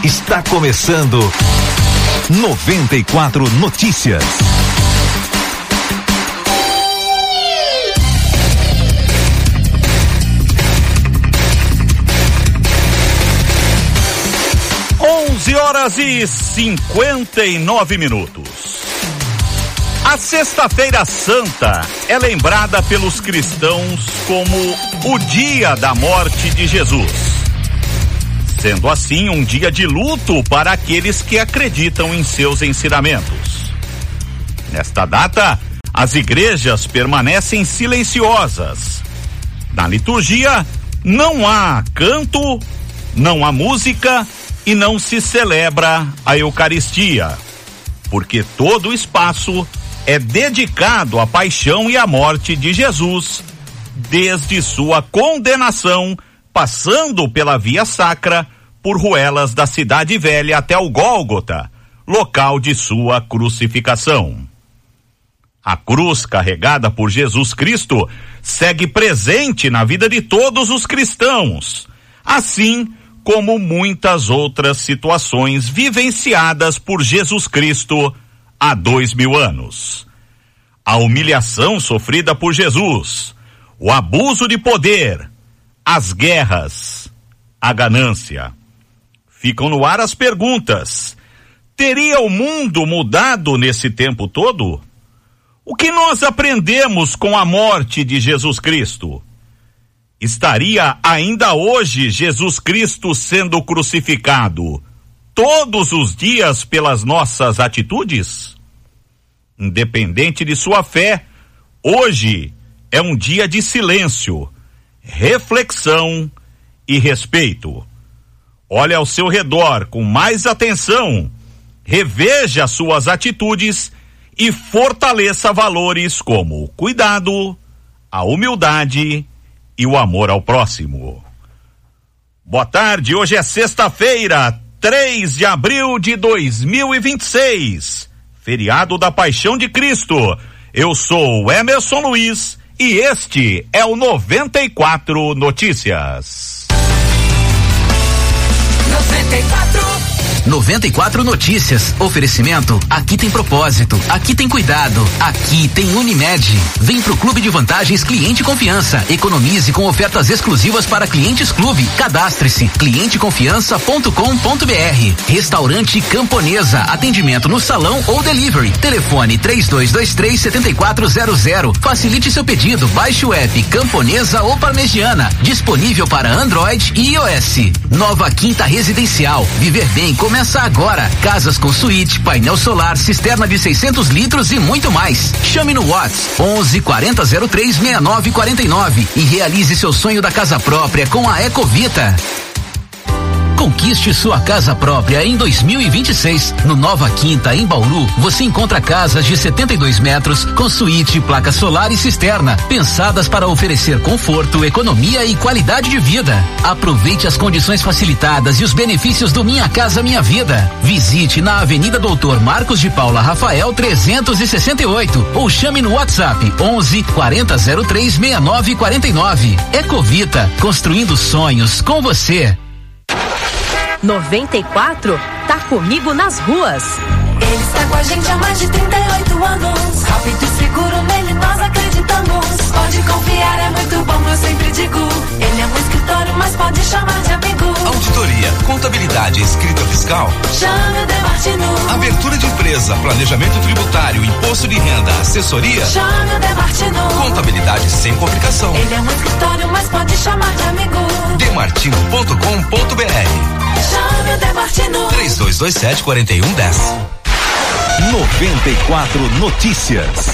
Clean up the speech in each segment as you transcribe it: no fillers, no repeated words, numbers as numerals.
Está começando 94 Notícias. Horas e 59 minutos. A Sexta-feira Santa é lembrada pelos cristãos como o dia da morte de Jesus. Sendo assim, um dia de luto para aqueles que acreditam em seus ensinamentos. Nesta data, as igrejas permanecem silenciosas. Na liturgia, não há canto, não há música e não se celebra a Eucaristia, porque todo o espaço é dedicado à paixão e à morte de Jesus, desde sua condenação, passando pela via sacra, por ruelas da Cidade Velha até o Gólgota, local de sua crucificação. A cruz carregada por Jesus Cristo segue presente na vida de todos os cristãos, assim como muitas outras situações vivenciadas por Jesus Cristo há 2000 anos. A humilhação sofrida por Jesus, o abuso de poder, as guerras, a ganância. Ficam no ar as perguntas: teria o mundo mudado nesse tempo todo? O que nós aprendemos com a morte de Jesus Cristo? Estaria ainda hoje Jesus Cristo sendo crucificado todos os dias pelas nossas atitudes? Independente de sua fé, hoje é um dia de silêncio, reflexão e respeito. Olhe ao seu redor com mais atenção, reveja suas atitudes e fortaleça valores como o cuidado, a humildade e o amor ao próximo. Boa tarde, hoje é sexta-feira, 3 de abril de 2026, feriado da Paixão de Cristo. Eu sou o Emerson Luiz e este é o 94 Notícias. 94 Notícias. Oferecimento: aqui tem propósito, aqui tem cuidado, aqui tem Unimed. Vem pro Clube de Vantagens Cliente Confiança. Economize com ofertas exclusivas para clientes clube. Cadastre-se clienteconfiança.com.br. Restaurante Camponesa. Atendimento no salão ou delivery. Telefone 3223-7400. Facilite seu pedido. Baixe o app Camponesa ou Parmegiana. Disponível para Android e iOS. Nova Quinta Residencial. Viver bem começa agora. Casas com suíte, painel solar, cisterna de 600 litros e muito mais. Chame no WhatsApp 11 40 03 69 49 e realize seu sonho da casa própria com a Ecovita. Conquiste sua casa própria em 2026. No Nova Quinta, em Bauru, você encontra casas de 72 metros com suíte, placa solar e cisterna, pensadas para oferecer conforto, economia e qualidade de vida. Aproveite as condições facilitadas e os benefícios do Minha Casa Minha Vida. Visite na Avenida Doutor Marcos de Paula Rafael 368 ou chame no WhatsApp 11 40 03 69 49. Ecovita, construindo sonhos com você. 94 tá comigo nas ruas. Ele está com a gente há mais de 38 anos. Rápido e seguro, nele nós acreditamos. Pode confiar, é muito bom, eu sempre digo. Ele é um escritório, mas pode chamar de amigo. Auditoria, contabilidade, escrita fiscal. Chame o Demartino. Abertura de empresa, planejamento tributário, imposto de renda, assessoria. Chame o Demartino. Contabilidade sem complicação. Ele é um escritório, mas pode chamar de amigo. Demartino.com.br. Chame o Demartino. 3227-4110. 94 Notícias.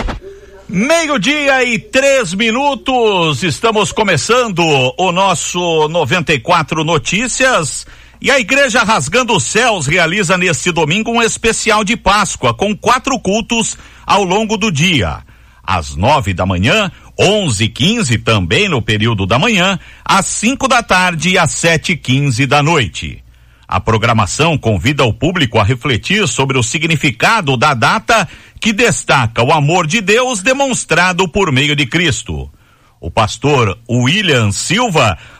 12:03, estamos começando o nosso 94 Notícias. E a Igreja Rasgando os Céus realiza neste domingo um especial de Páscoa com 4 cultos ao longo do dia. Às 9 da manhã, 11h15 também no período da manhã, às 5 da tarde e às 7h15 da noite. A programação convida o público a refletir sobre o significado da data que destaca o amor de Deus demonstrado por meio de Cristo. O pastor William Silva,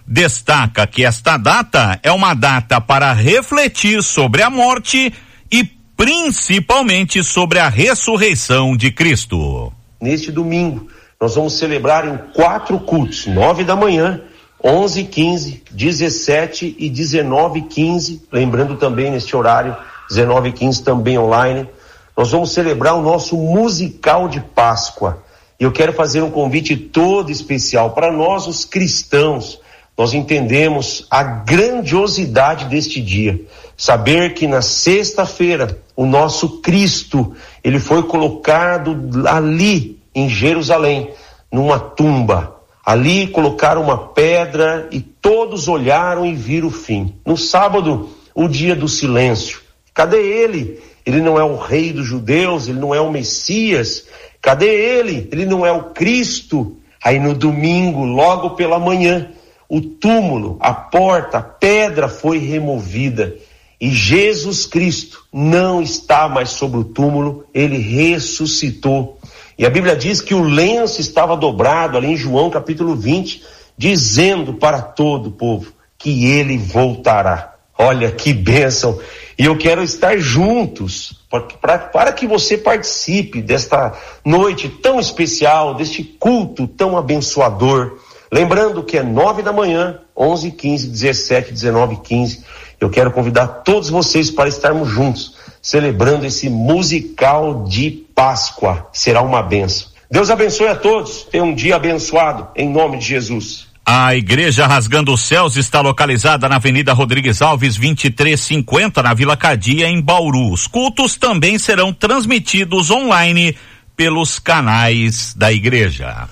destaca que esta data é uma data para refletir sobre a morte e principalmente sobre a ressurreição de Cristo. Neste domingo, nós vamos celebrar em 4 cultos, 9 da manhã, 11h15, 17 e 19h15, lembrando também neste horário, 19h15 também online, nós vamos celebrar o nosso musical de Páscoa. E eu quero fazer um convite todo especial para nós, os cristãos. Nós entendemos a grandiosidade deste dia. Saber que na sexta-feira, o nosso Cristo, ele foi colocado ali em Jerusalém, numa tumba. Ali colocaram uma pedra e todos olharam e viram o fim. No sábado, o dia do silêncio. Cadê ele? Ele não é o rei dos judeus, ele não é o Messias. Cadê ele? Ele não é o Cristo. Aí no domingo, logo pela manhã, o túmulo, a porta, a pedra foi removida. E Jesus Cristo não está mais sobre o túmulo, ele ressuscitou. E a Bíblia diz que o lenço estava dobrado, ali em João capítulo 20, dizendo para todo o povo que ele voltará. Olha que bênção! E eu quero estar juntos, para que você participe desta noite tão especial, deste culto tão abençoador. Lembrando que é 9 da manhã, 11h15, 17, 19h15. Eu quero convidar todos vocês para estarmos juntos, celebrando esse musical de Páscoa. Será uma bênção. Deus abençoe a todos. Tenha um dia abençoado, em nome de Jesus. A Igreja Rasgando os Céus está localizada na Avenida Rodrigues Alves, 2350, na Vila Cadia, em Bauru. Os cultos também serão transmitidos online pelos canais da igreja.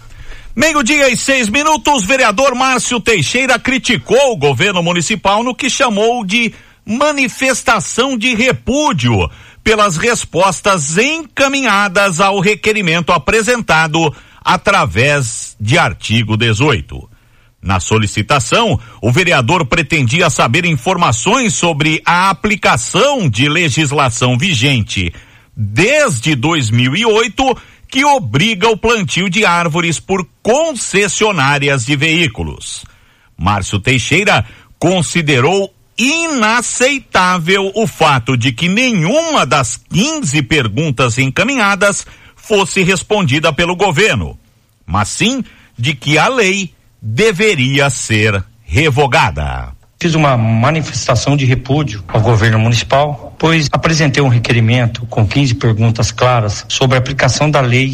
12:06, vereador Márcio Teixeira criticou o governo municipal no que chamou de manifestação de repúdio pelas respostas encaminhadas ao requerimento apresentado através de artigo 18. Na solicitação, o vereador pretendia saber informações sobre a aplicação de legislação vigente desde 2008 que obriga o plantio de árvores por concessionárias de veículos. Márcio Teixeira considerou inaceitável o fato de que nenhuma das 15 perguntas encaminhadas fosse respondida pelo governo, mas sim de que a lei deveria ser revogada. Fiz uma manifestação de repúdio ao governo municipal, pois apresentei um requerimento com 15 perguntas claras sobre a aplicação da Lei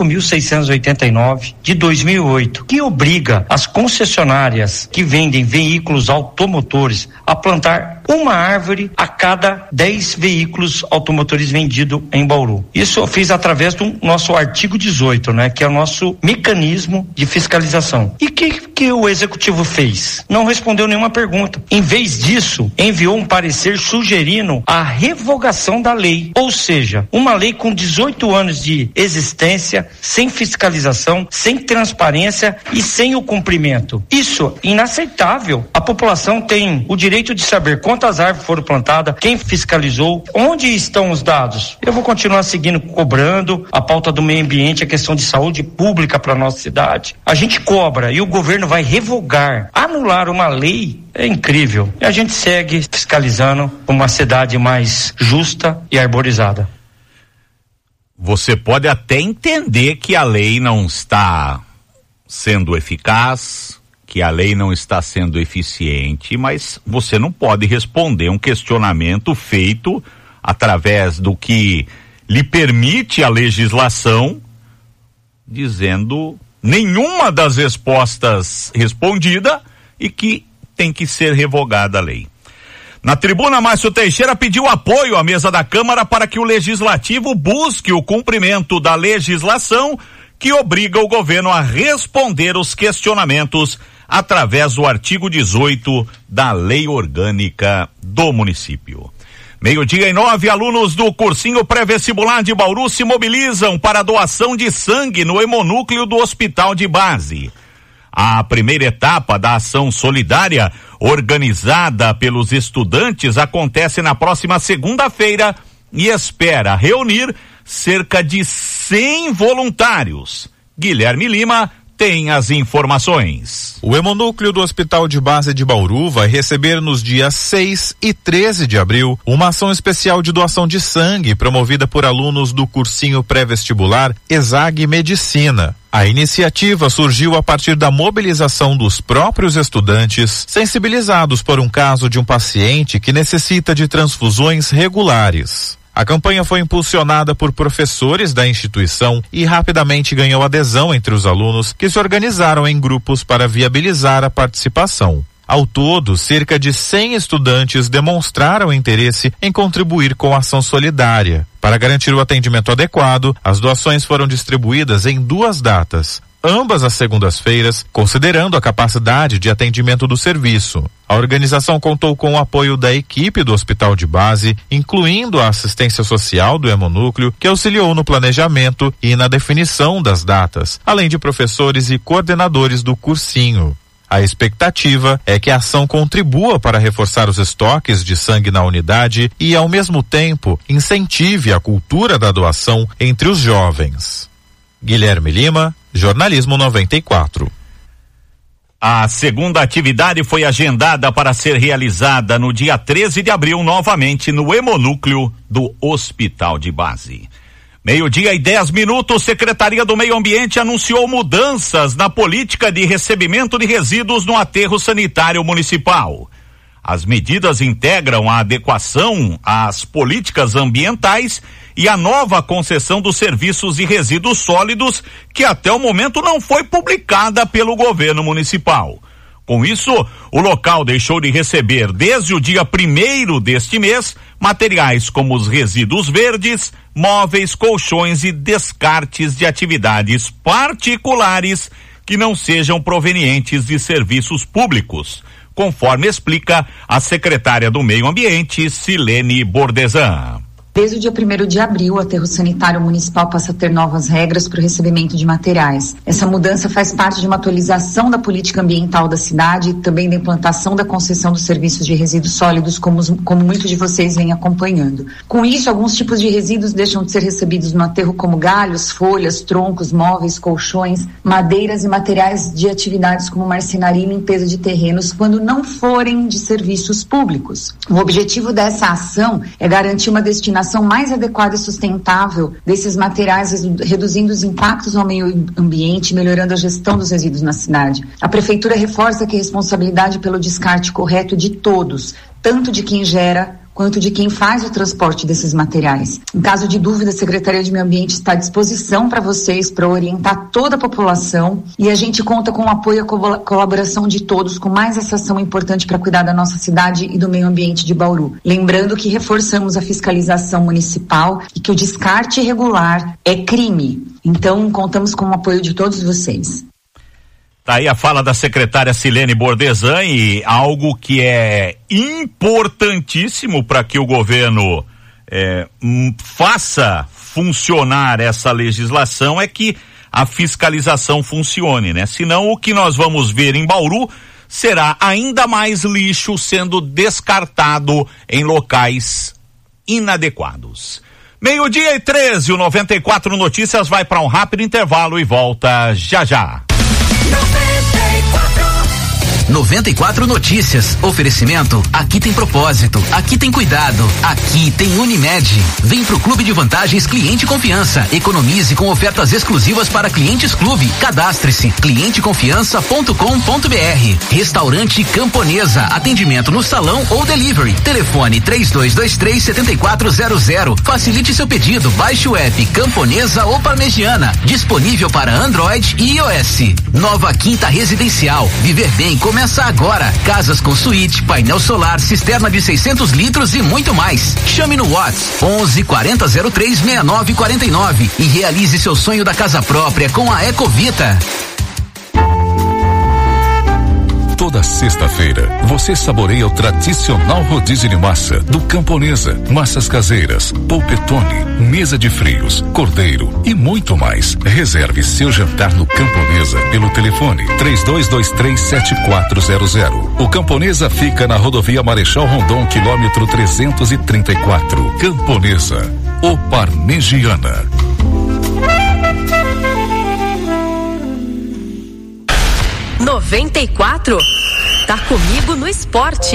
5.689 de 2008, que obriga as concessionárias que vendem veículos automotores a plantar uma árvore a cada 10 veículos automotores vendidos em Bauru. Isso eu fiz através do nosso artigo 18, que é o nosso mecanismo de fiscalização. E que o executivo fez? Não respondeu nenhuma pergunta. Em vez disso, enviou um parecer sugerindo a revogação da lei, ou seja, uma lei com 18 anos de existência, sem fiscalização, sem transparência e sem o cumprimento. Isso é inaceitável. A população tem o direito de saber quantas árvores foram plantadas, quem fiscalizou, onde estão os dados. Eu vou continuar seguindo, cobrando a pauta do meio ambiente, a questão de saúde pública para nossa cidade. A gente cobra e o governo vai revogar, anular uma lei. É incrível. E a gente segue fiscalizando uma cidade mais justa e arborizada. Você pode até entender que a lei não está sendo eficaz, que a lei não está sendo eficiente, mas você não pode responder um questionamento feito através do que lhe permite a legislação, dizendo nenhuma das respostas respondida e que tem que ser revogada a lei. Na tribuna, Márcio Teixeira pediu apoio à mesa da Câmara para que o Legislativo busque o cumprimento da legislação que obriga o governo a responder os questionamentos através do artigo 18 da Lei Orgânica do município. 12:09, alunos do cursinho pré-vestibular de Bauru se mobilizam para a doação de sangue no hemonúcleo do Hospital de Base. A primeira etapa da ação solidária, organizada pelos estudantes, acontece na próxima segunda-feira e espera reunir cerca de 100 voluntários. Guilherme Lima tem as informações. O Hemonúcleo do Hospital de Base de Bauru vai receber nos dias 6 e 13 de abril uma ação especial de doação de sangue promovida por alunos do cursinho pré-vestibular ESAG Medicina. A iniciativa surgiu a partir da mobilização dos próprios estudantes, sensibilizados por um caso de um paciente que necessita de transfusões regulares. A campanha foi impulsionada por professores da instituição e rapidamente ganhou adesão entre os alunos, que se organizaram em grupos para viabilizar a participação. Ao todo, cerca de 100 estudantes demonstraram interesse em contribuir com a ação solidária. Para garantir o atendimento adequado, as doações foram distribuídas em 2 datas, ambas às segundas-feiras, considerando a capacidade de atendimento do serviço. A organização contou com o apoio da equipe do Hospital de Base, incluindo a assistência social do Hemonúcleo, que auxiliou no planejamento e na definição das datas, além de professores e coordenadores do cursinho. A expectativa é que a ação contribua para reforçar os estoques de sangue na unidade e, ao mesmo tempo, incentive a cultura da doação entre os jovens. Guilherme Lima, Jornalismo 94. A segunda atividade foi agendada para ser realizada no dia 13 de abril, novamente no Hemonúcleo do Hospital de Base. 12:10, Secretaria do Meio Ambiente anunciou mudanças na política de recebimento de resíduos no aterro sanitário municipal. As medidas integram a adequação às políticas ambientais e a nova concessão dos serviços de resíduos sólidos, que até o momento não foi publicada pelo governo municipal. Com isso, o local deixou de receber, desde o dia 1º deste mês, materiais como os resíduos verdes, móveis, colchões e descartes de atividades particulares que não sejam provenientes de serviços públicos, conforme explica a secretária do Meio Ambiente, Silene Bordesan. Desde o dia 1º de abril, o aterro sanitário municipal passa a ter novas regras para o recebimento de materiais. Essa mudança faz parte de uma atualização da política ambiental da cidade e também da implantação da concessão dos serviços de resíduos sólidos, como muitos de vocês vêm acompanhando. Com isso, alguns tipos de resíduos deixam de ser recebidos no aterro, como galhos, folhas, troncos, móveis, colchões, madeiras e materiais de atividades como marcenaria e limpeza de terrenos, quando não forem de serviços públicos. O objetivo dessa ação é garantir uma destinação mais adequada e sustentável desses materiais, reduzindo os impactos ao meio ambiente e melhorando a gestão dos resíduos na cidade. A Prefeitura reforça que a responsabilidade pelo descarte correto de todos, tanto de quem gera quanto de quem faz o transporte desses materiais. Em caso de dúvida, a Secretaria de Meio Ambiente está à disposição para vocês, para orientar toda a população, e a gente conta com o apoio e a colaboração de todos, com mais essa ação importante para cuidar da nossa cidade e do meio ambiente de Bauru. Lembrando que reforçamos a fiscalização municipal e que o descarte irregular é crime. Então, contamos com o apoio de todos vocês. Tá aí a fala da secretária Silene Bordesan, e algo que é importantíssimo para que o governo faça funcionar essa legislação é que a fiscalização funcione, né? Senão o que nós vamos ver em Bauru será ainda mais lixo sendo descartado em locais inadequados. 12:13, o 94 Notícias vai para um rápido intervalo e volta já já. 94 Notícias. Oferecimento. Aqui tem propósito. Aqui tem cuidado. Aqui tem Unimed. Vem pro Clube de Vantagens Cliente Confiança. Economize com ofertas exclusivas para clientes clube. Cadastre-se. clienteconfiança.com.br. Restaurante Camponesa. Atendimento no salão ou delivery. Telefone 3223-7400. Facilite seu pedido. Baixe o app Camponesa ou Parmegiana. Disponível para Android e iOS. Nova Quinta Residencial. Viver bem começa agora. Casas com suíte, painel solar, cisterna de 600 litros e muito mais. Chame no WhatsApp 11 40 03 69 49 e realize seu sonho da casa própria com a Ecovita. Toda sexta-feira, você saboreia o tradicional rodízio de massa do Camponesa. Massas caseiras, polpetone, mesa de frios, cordeiro e muito mais. Reserve seu jantar no Camponesa pelo telefone 3223-7400. O Camponesa fica na rodovia Marechal Rondon, quilômetro 334. Camponesa, o Parmegiana. 94. Tá comigo no esporte.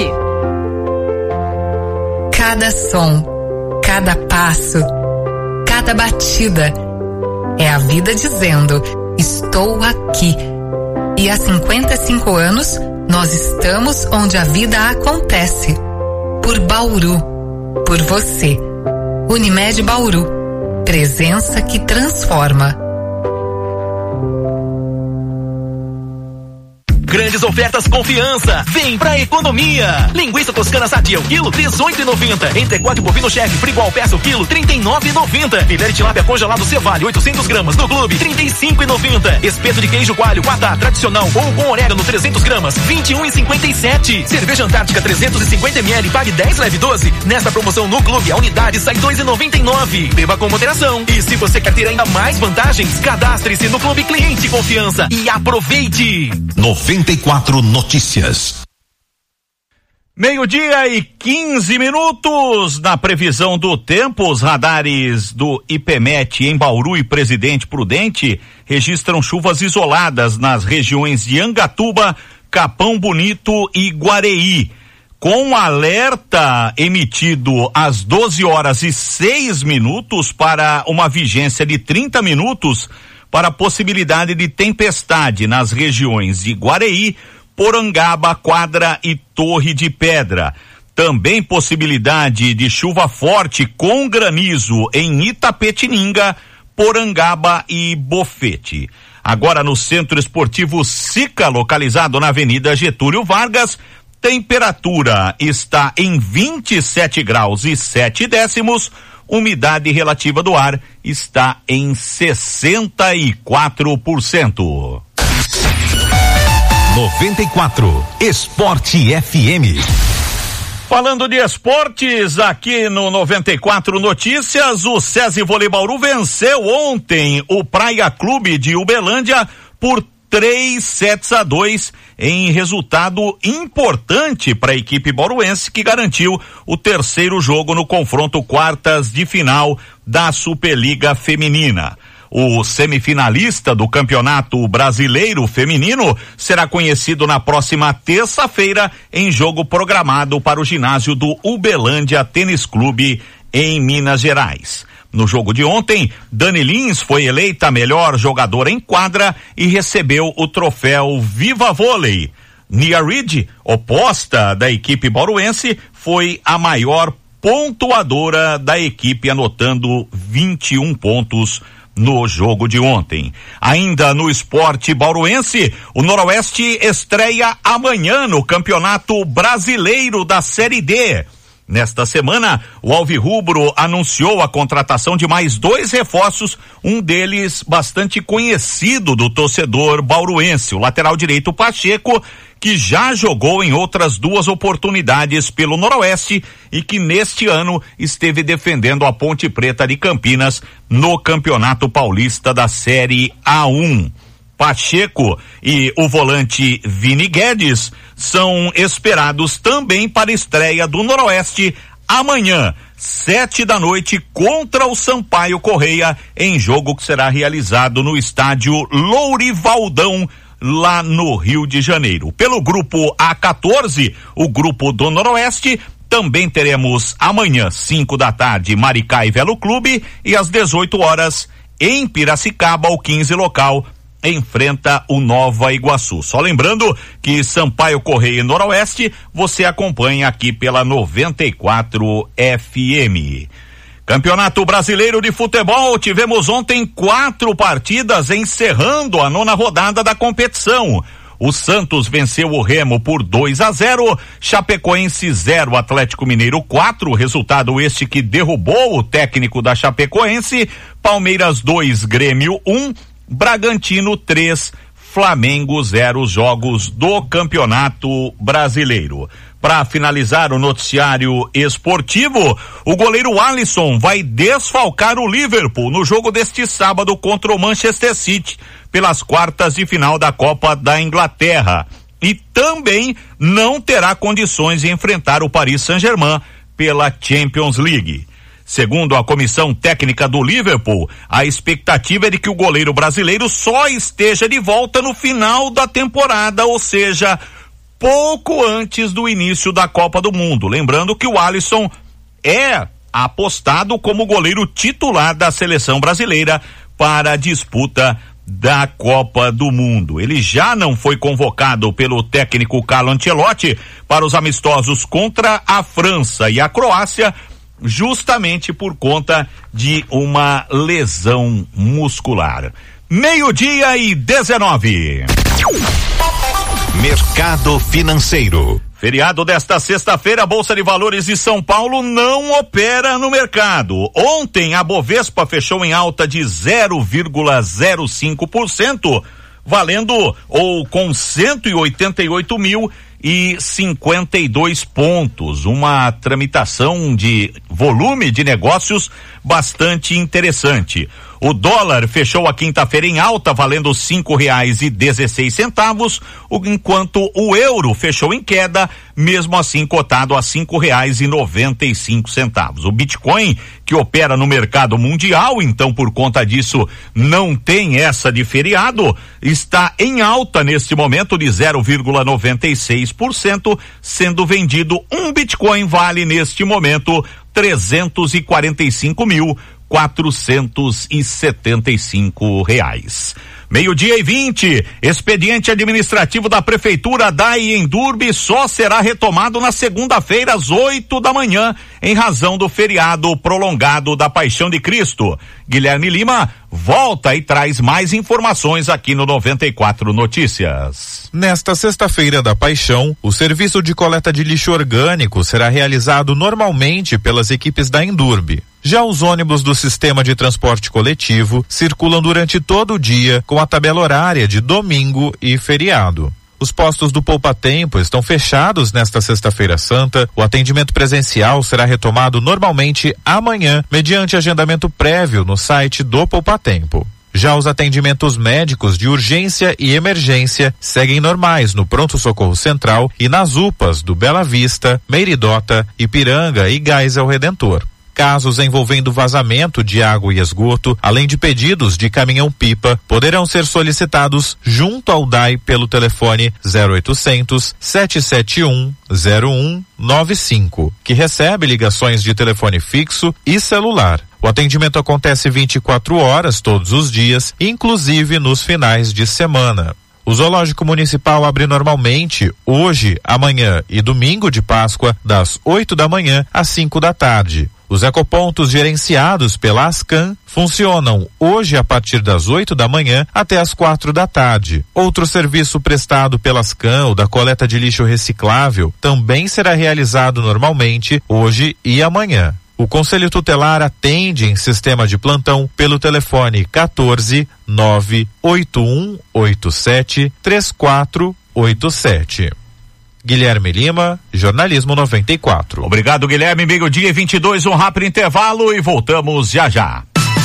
Cada som, cada passo, cada batida é a vida dizendo: estou aqui. E há 55 anos, nós estamos onde a vida acontece. Por Bauru. Por você. Unimed Bauru. Presença que transforma. Grandes ofertas confiança. Vem pra economia. Linguiça toscana sadia o quilo R$18,90. Entrecote bovino chefe frigual peça o quilo R$39,90. Filé de tilápia congelado Cevale 800 gramas no clube R$35,90. Espeto de queijo coalho Guatá tradicional ou com orégano 300 gramas R$21,57. Cerveja Antártica 350 ml pague 10 leve 12. Nesta promoção no clube a unidade sai R$2,99. Beba com moderação. E se você quer ter ainda mais vantagens, cadastre-se no Clube Cliente Confiança e aproveite. 94 Notícias. 12:15. Na previsão do tempo, os radares do IPMET em Bauru e Presidente Prudente registram chuvas isoladas nas regiões de Angatuba, Capão Bonito e Guareí, com alerta emitido às 12h06 para uma vigência de 30 minutos para a possibilidade de tempestade nas regiões de Guareí, Porangaba, Quadra e Torre de Pedra. Também possibilidade de chuva forte com granizo em Itapetininga, Porangaba e Bofete. Agora no Centro Esportivo Sica, localizado na Avenida Getúlio Vargas, temperatura está em 27 graus e 7 décimos. Umidade relativa do ar está em 64%. 94 Esporte FM. Falando de esportes, aqui no 94 Notícias, o SESI Vôlei Bauru venceu ontem o Praia Clube de Uberlândia por 3-2 em resultado importante para a equipe bauruense, que garantiu o terceiro jogo no confronto quartas de final da Superliga Feminina. O semifinalista do Campeonato Brasileiro Feminino será conhecido na próxima terça-feira em jogo programado para o ginásio do Uberlândia Tênis Clube em Minas Gerais. No jogo de ontem, Dani Lins foi eleita a melhor jogadora em quadra e recebeu o troféu Viva Vôlei. Nia Reed, oposta da equipe bauruense, foi a maior pontuadora da equipe, anotando 21 pontos no jogo de ontem. Ainda no esporte bauruense, o Noroeste estreia amanhã no Campeonato Brasileiro da Série D. Nesta semana, o Alvirrubro anunciou a contratação de mais 2 reforços, um deles bastante conhecido do torcedor bauruense, o lateral direito Pacheco, que já jogou em outras 2 oportunidades pelo Noroeste e que neste ano esteve defendendo a Ponte Preta de Campinas no Campeonato Paulista da Série A1. Pacheco e o volante Vini Guedes são esperados também para a estreia do Noroeste amanhã, 19h, contra o Sampaio Correia, em jogo que será realizado no estádio Lourivaldão, lá no Rio de Janeiro. Pelo grupo A14, o grupo do Noroeste, também teremos amanhã, 17h, Maricá e Velo Clube, e às 18h, em Piracicaba, o 15 local enfrenta o Nova Iguaçu. Só lembrando que Sampaio Correia e Noroeste você acompanha aqui pela 94 FM. Campeonato Brasileiro de Futebol, tivemos ontem 4 partidas encerrando a 9ª rodada da competição. O Santos venceu o Remo por 2-0, Chapecoense 0, Atlético Mineiro 4, resultado este que derrubou o técnico da Chapecoense. Palmeiras 2, Grêmio 1, Bragantino 3, Flamengo 0, jogos do Campeonato Brasileiro. Para finalizar o noticiário esportivo, o goleiro Alisson vai desfalcar o Liverpool no jogo deste sábado contra o Manchester City pelas quartas de final da Copa da Inglaterra, e também não terá condições de enfrentar o Paris Saint-Germain pela Champions League. Segundo a comissão técnica do Liverpool, a expectativa é de que o goleiro brasileiro só esteja de volta no final da temporada, ou seja, pouco antes do início da Copa do Mundo. Lembrando que o Alisson é apostado como goleiro titular da seleção brasileira para a disputa da Copa do Mundo. Ele já não foi convocado pelo técnico Carlo Ancelotti para os amistosos contra a França e a Croácia, justamente por conta de uma lesão muscular. 12:19. Mercado Financeiro. Feriado desta sexta-feira, a Bolsa de Valores de São Paulo não opera no mercado. Ontem, a Bovespa fechou em alta de 0,05%, valendo ou com 188.052 pontos. Uma tramitação de volume de negócios bastante interessante. O dólar fechou a quinta-feira em alta, valendo R$5,16, enquanto o euro fechou em queda, mesmo assim cotado a R$5,95. O Bitcoin, que opera no mercado mundial, então por conta disso não tem essa de feriado, está em alta neste momento de 0,96%, sendo vendido um Bitcoin vale neste momento R$345.475. 12:20, expediente administrativo da Prefeitura da Iendurbe só será retomado na segunda-feira às 8 da manhã, em razão do feriado prolongado da Paixão de Cristo. Guilherme Lima volta e traz mais informações aqui no 94 Notícias. Nesta sexta-feira da Paixão, o serviço de coleta de lixo orgânico será realizado normalmente pelas equipes da Iendurbe. Já os ônibus do sistema de transporte coletivo circulam durante todo o dia com a tabela horária de domingo e feriado. Os postos do Poupa Tempo estão fechados nesta sexta-feira santa. O atendimento presencial será retomado normalmente amanhã, mediante agendamento prévio no site do Poupa Tempo. Já os atendimentos médicos de urgência e emergência seguem normais no Pronto-Socorro Central e nas UPAs do Bela Vista, Meiridota, Ipiranga e Geisel Redentor. Casos envolvendo vazamento de água e esgoto, além de pedidos de caminhão-pipa, poderão ser solicitados junto ao DAI pelo telefone 0800 771 0195, que recebe ligações de telefone fixo e celular. O atendimento acontece 24 horas todos os dias, inclusive nos finais de semana. O Zoológico Municipal abre normalmente hoje, amanhã e domingo de Páscoa, das 8 da manhã às 5 da tarde. Os ecopontos gerenciados pela Ascan funcionam hoje a partir das 8 da manhã até as 4 da tarde. Outro serviço prestado pela Ascan, o da coleta de lixo reciclável, também será realizado normalmente hoje e amanhã. O Conselho Tutelar atende em sistema de plantão pelo telefone 14 98187 3487. Guilherme Lima, Jornalismo 94. Obrigado, Guilherme. 12:22, um rápido intervalo e voltamos já já.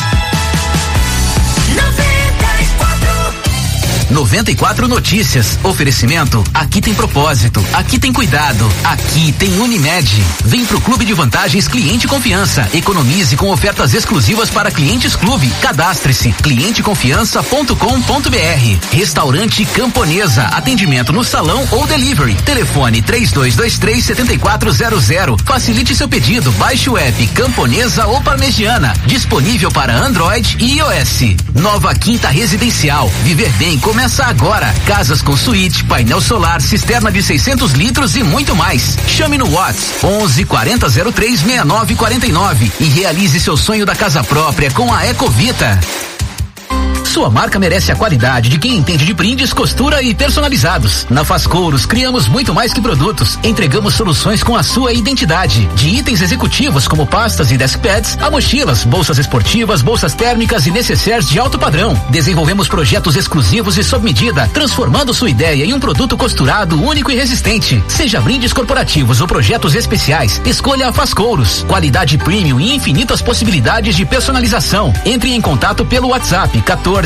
94 Notícias. Oferecimento. Aqui tem propósito. Aqui tem cuidado. Aqui tem Unimed. Vem pro Clube de Vantagens Cliente Confiança. Economize com ofertas exclusivas para clientes clube. Cadastre-se. clienteconfiança.com.br. Restaurante Camponesa. Atendimento no salão ou delivery. Telefone 3223-7400. Facilite seu pedido. Baixe o app Camponesa ou Parmegiana. Disponível para Android e iOS. Nova Quinta Residencial. Viver bem começa agora. Casas com suíte, painel solar, cisterna de 600 litros e muito mais. Chame no WhatsApp 11 40 03 69 49 e realize seu sonho da casa própria com a Ecovita. Sua marca merece a qualidade de quem entende de brindes, costura e personalizados. Na Fascouros, criamos muito mais que produtos. Entregamos soluções com a sua identidade. De itens executivos como pastas e deskpads, a mochilas, bolsas esportivas, bolsas térmicas e necessaires de alto padrão. Desenvolvemos projetos exclusivos e sob medida, transformando sua ideia em um produto costurado, único e resistente. Seja brindes corporativos ou projetos especiais, escolha a Fascouros. Qualidade premium e infinitas possibilidades de personalização. Entre em contato pelo WhatsApp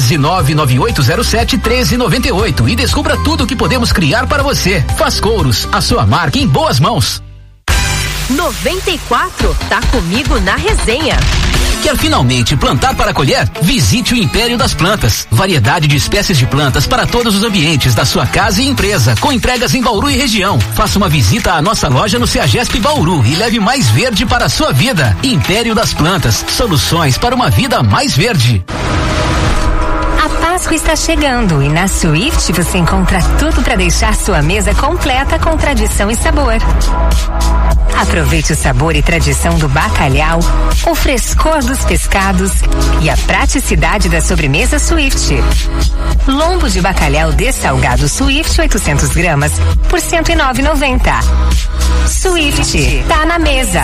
14-99807-1398 e descubra tudo o que podemos criar para você. Fascouros, a sua marca em boas mãos. 94, tá comigo na resenha. Quer finalmente plantar para colher? Visite o Império das Plantas. Variedade de espécies de plantas para todos os ambientes da sua casa e empresa, com entregas em Bauru e região. Faça uma visita à nossa loja no Ceagesp Bauru e leve mais verde para a sua vida. Império das Plantas, soluções para uma vida mais verde. A Páscoa está chegando e na Swift você encontra tudo para deixar sua mesa completa com tradição e sabor. Aproveite o sabor e tradição do bacalhau, o frescor dos pescados e a praticidade da sobremesa Swift. Lombo de bacalhau dessalgado Swift 800 gramas por R$ 109,90. Swift, tá na mesa.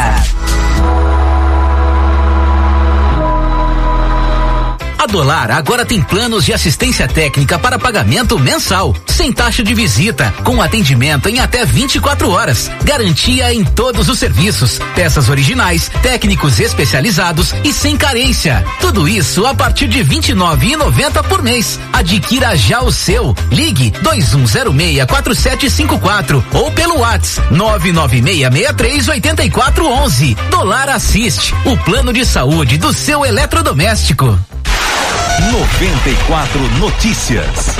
A Dolar agora tem planos de assistência técnica para pagamento mensal, sem taxa de visita, com atendimento em até 24 horas. Garantia em todos os serviços, peças originais, técnicos especializados e sem carência. Tudo isso a partir de R$ 29,90 por mês. Adquira já o seu. Ligue 2106-4754 ou pelo WhatsApp 99663-8411. Dolar Assist, o plano de saúde do seu eletrodoméstico. 94 Notícias.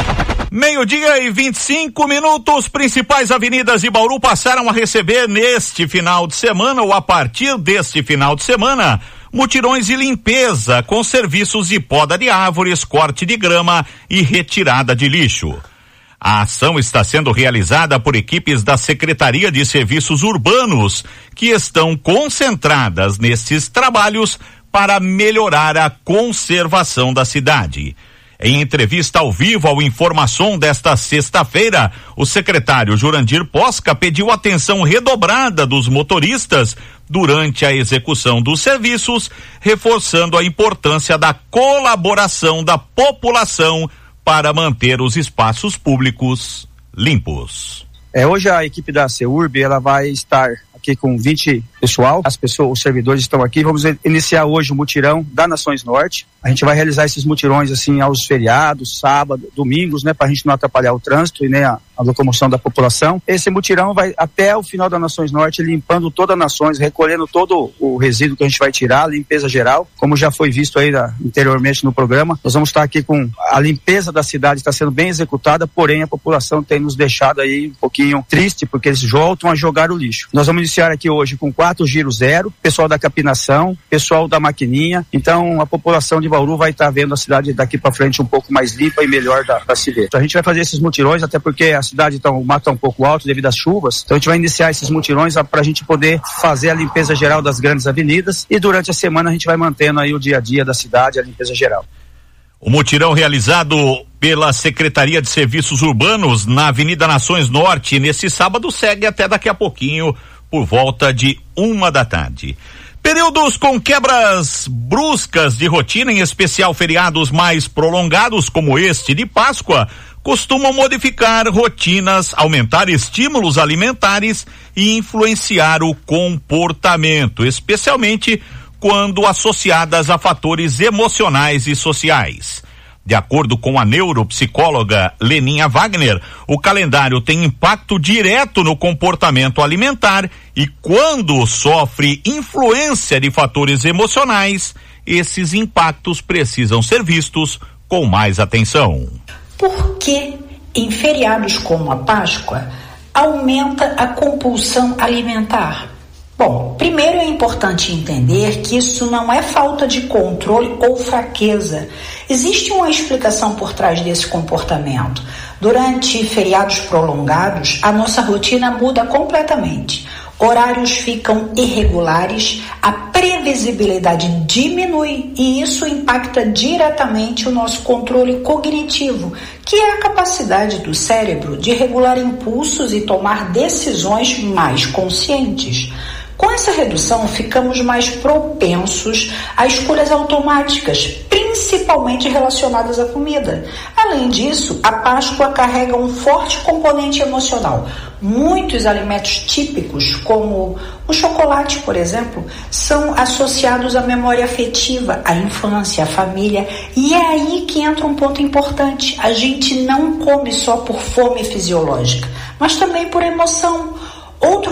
12:25. Principais avenidas de Bauru passaram a receber neste final de semana, ou a partir deste final de semana, mutirões de limpeza com serviços de poda de árvores, corte de grama e retirada de lixo. A ação está sendo realizada por equipes da Secretaria de Serviços Urbanos, que estão concentradas nesses trabalhos para melhorar a conservação da cidade. Em entrevista ao vivo ao Informação desta sexta-feira, o secretário Jurandir Posca pediu atenção redobrada dos motoristas durante a execução dos serviços, reforçando a importância da colaboração da população para manter os espaços públicos limpos. Hoje a equipe da CEURB, ela vai estar aqui com 20 pessoal, os servidores estão aqui. Vamos iniciar hoje o mutirão da Nações Norte. A gente vai realizar esses mutirões assim aos feriados, sábado, domingos, né, pra gente não atrapalhar o trânsito e nem a locomoção da população. Esse mutirão vai até o final da Nações Norte, limpando toda a Nações, recolhendo todo o resíduo que a gente vai tirar, limpeza geral, como já foi visto aí anteriormente no programa. Nós vamos estar aqui com a limpeza da cidade, está sendo bem executada, porém a população tem nos deixado aí um pouquinho triste, porque eles voltam a jogar o lixo. Nós vamos iniciar aqui hoje com 4 giros zero, pessoal da capinação, pessoal da maquininha. Então a população de Bauru vai estar vendo a cidade daqui para frente um pouco mais limpa e melhor da se ver. Então, a gente vai fazer esses mutirões, até porque a cidade o mato está um pouco alto devido às chuvas. Então a gente vai iniciar esses mutirões para a gente poder fazer a limpeza geral das grandes avenidas, e durante a semana a gente vai mantendo aí o dia a dia da cidade, a limpeza geral. O mutirão realizado pela Secretaria de Serviços Urbanos na Avenida Nações Norte nesse sábado segue até daqui a pouquinho, por volta de 13h. Períodos com quebras bruscas de rotina, em especial feriados mais prolongados como este de Páscoa, costumam modificar rotinas, aumentar estímulos alimentares e influenciar o comportamento, especialmente quando associadas a fatores emocionais e sociais. De acordo com a neuropsicóloga Leninha Wagner, o calendário tem impacto direto no comportamento alimentar e, quando sofre influência de fatores emocionais, esses impactos precisam ser vistos com mais atenção. Por que em feriados como a Páscoa aumenta a compulsão alimentar? Bom, primeiro é importante entender que isso não é falta de controle ou fraqueza. Existe uma explicação por trás desse comportamento. Durante feriados prolongados, a nossa rotina muda completamente. Horários ficam irregulares, a previsibilidade diminui e isso impacta diretamente o nosso controle cognitivo, que é a capacidade do cérebro de regular impulsos e tomar decisões mais conscientes. Com essa redução, ficamos mais propensos a escolhas automáticas, principalmente relacionadas à comida. Além disso, a Páscoa carrega um forte componente emocional. Muitos alimentos típicos, como o chocolate, por exemplo, são associados à memória afetiva, à infância, à família. E é aí que entra um ponto importante. A gente não come só por fome fisiológica, mas também por emoção. Outro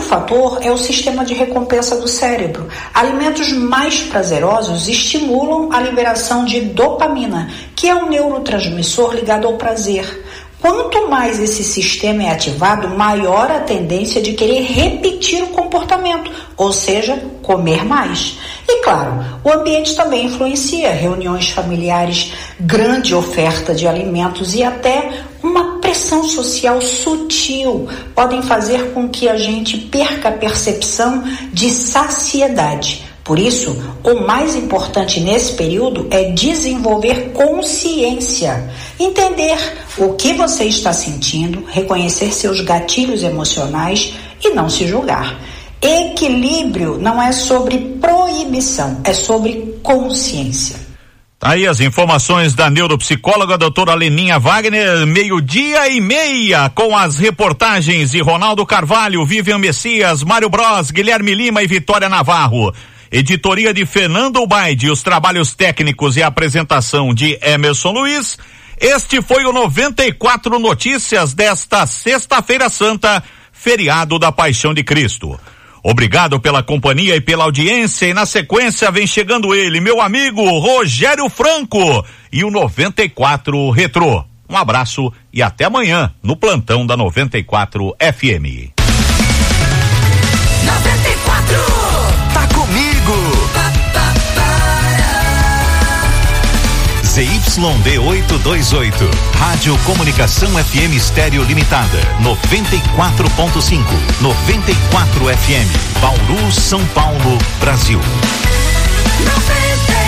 fator é o sistema de recompensa do cérebro. Alimentos mais prazerosos estimulam a liberação de dopamina, que é um neurotransmissor ligado ao prazer. Quanto mais esse sistema é ativado, maior a tendência de querer repetir o comportamento, ou seja, comer mais. E claro, o ambiente também influencia, reuniões familiares, grande oferta de alimentos e até uma pressão social sutil podem fazer com que a gente perca a percepção de saciedade. Por isso, o mais importante nesse período é desenvolver consciência, entender o que você está sentindo, reconhecer seus gatilhos emocionais e não se julgar. Equilíbrio não é sobre proibição, é sobre consciência. Aí as informações da neuropsicóloga doutora Leninha Wagner, 12:30, com as reportagens de Ronaldo Carvalho, Vivian Messias, Mário Bros, Guilherme Lima e Vitória Navarro. Editoria de Fernando Baide, os trabalhos técnicos e a apresentação de Emerson Luiz. Este foi o 94 Notícias desta Sexta-feira Santa, feriado da Paixão de Cristo. Obrigado pela companhia e pela audiência, e na sequência vem chegando ele, meu amigo Rogério Franco, e o 94 Retrô. Um abraço e até amanhã no plantão da 94 FM. 94! Tá comigo! ZYD 828, Rádio Comunicação FM Estéreo Limitada, 94.5, 94 FM, Bauru, São Paulo, Brasil. 94.